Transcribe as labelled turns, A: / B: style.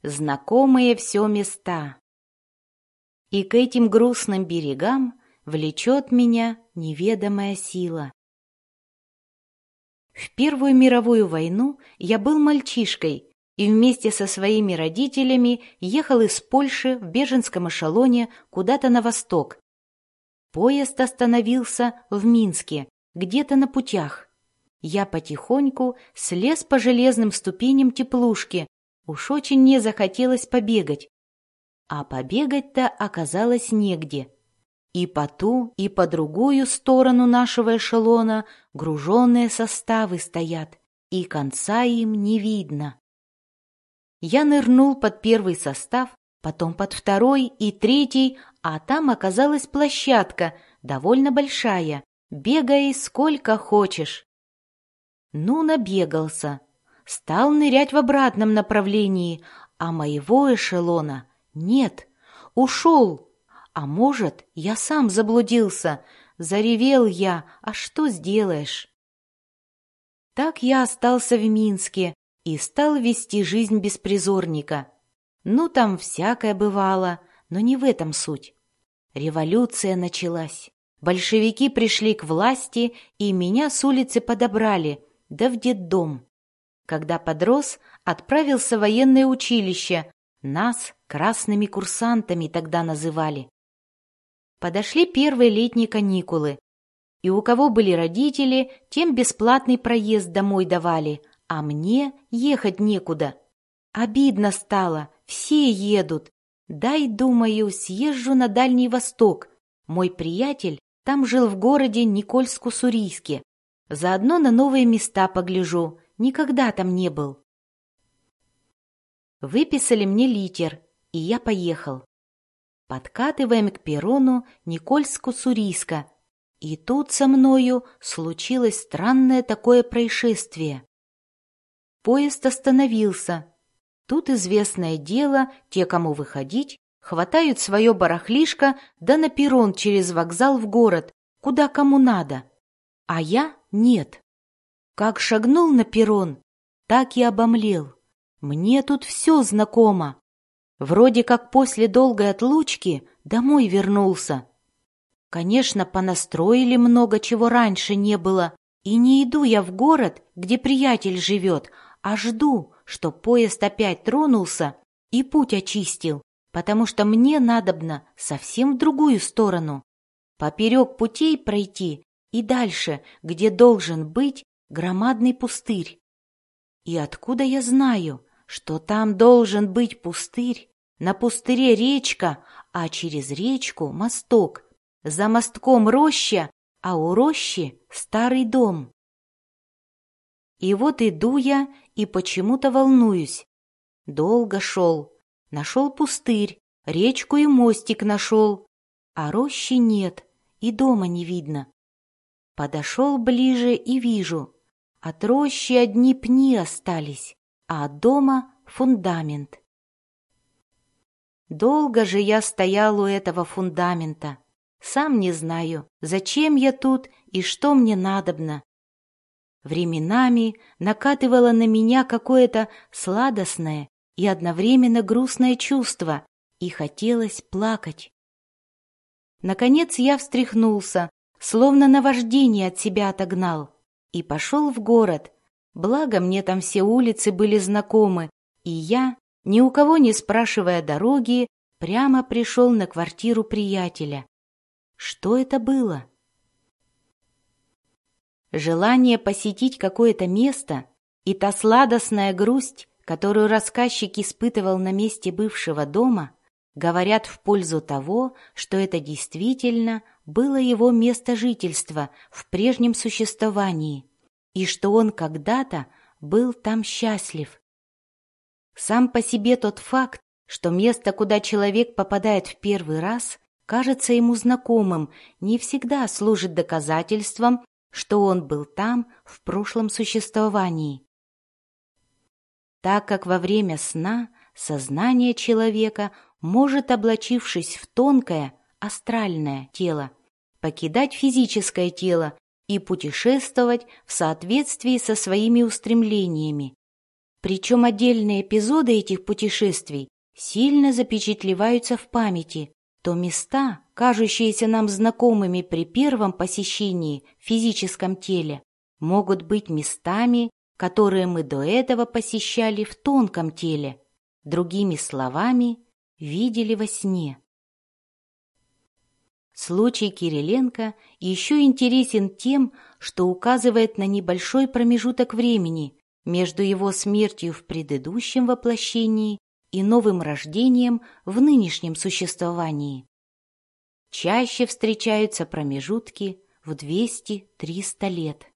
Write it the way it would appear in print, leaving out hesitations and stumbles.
A: знакомые все места. И к этим грустным берегам влечет меня неведомая сила. В Первую мировую войну я был мальчишкой и вместе со своими родителями ехал из Польши в беженском эшелоне куда-то на восток. Поезд остановился в Минске, где-то на путях. Я потихоньку слез по железным ступеням теплушки, уж очень мне захотелось побегать. А побегать-то оказалось негде. И по ту, и по другую сторону нашего эшелона груженные составы стоят, и конца им не видно. Я нырнул под первый состав, потом под второй и третий, а там оказалась площадка, довольно большая, бегай сколько хочешь. Ну, набегался, стал нырять в обратном направлении, а моего эшелона нет, ушел. А может, я сам заблудился, заревел я, а что сделаешь? Так я остался в Минске и стал вести жизнь беспризорника. Ну, там всякое бывало, но не в этом суть. Революция началась. Большевики пришли к власти, и меня с улицы подобрали, да в детдом. Когда подрос, отправился в военное училище, нас красными курсантами тогда называли. Подошли первые летние каникулы, и у кого были родители, тем бесплатный проезд домой давали, а мне ехать некуда. Обидно стало, все едут. Дай, думаю, съезжу на Дальний Восток. Мой приятель там жил в городе Никольск-Уссурийске. Заодно на новые места погляжу, никогда там не был. Выписали мне литер, и я поехал. Подкатываем к перрону Никольск-Уссурийска, и тут со мною случилось странное такое происшествие. Поезд остановился. Тут известное дело, те, кому выходить, хватают свое барахлишко, да на перрон через вокзал в город, куда кому надо. А я нет. Как шагнул на перрон, так и обомлел. Мне тут все знакомо. Вроде как после долгой отлучки домой вернулся. Конечно, понастроили много чего раньше не было, и не иду я в город, где приятель живет, а жду, что поезд опять тронулся и путь очистил, потому что мне надобно совсем в другую сторону. Поперек путей пройти и дальше, где должен быть громадный пустырь. И откуда я знаю, что там должен быть пустырь? На пустыре речка, а через речку мосток. За мостком роща, а у рощи старый дом. И вот иду я и почему-то волнуюсь. Долго шел, нашел пустырь, речку и мостик нашел, а рощи нет и дома не видно. Подошел ближе и вижу, от рощи одни пни остались, а от дома фундамент. Долго же я стоял у этого фундамента. Сам не знаю, зачем я тут и что мне надобно. Временами накатывало на меня какое-то сладостное и одновременно грустное чувство, и хотелось плакать. Наконец я встряхнулся, словно наваждение от себя отогнал, и пошел в город. Благо мне там все улицы были знакомы, и я, ни у кого не спрашивая дороги, прямо пришел на квартиру приятеля. Что это было? Желание посетить какое-то место и та сладостная грусть, которую рассказчик испытывал на месте бывшего дома, говорят в пользу того, что это действительно было его место жительства в прежнем существовании, и что он когда-то был там счастлив. Сам по себе тот факт, что место, куда человек попадает в первый раз, кажется ему знакомым, не всегда служит доказательством, что он был там в прошлом существовании. Так как во время сна сознание человека может, облачившись в тонкое, астральное тело, покидать физическое тело и путешествовать в соответствии со своими устремлениями. Причем отдельные эпизоды этих путешествий сильно запечатлеваются в памяти, то места, кажущиеся нам знакомыми при первом посещении в физическом теле, могут быть местами, которые мы до этого посещали в тонком теле, другими словами, видели во сне. Случай Кириленко еще интересен тем, что указывает на небольшой промежуток времени между его смертью в предыдущем воплощении и новым рождением в нынешнем существовании. Чаще встречаются промежутки в 200-300 лет.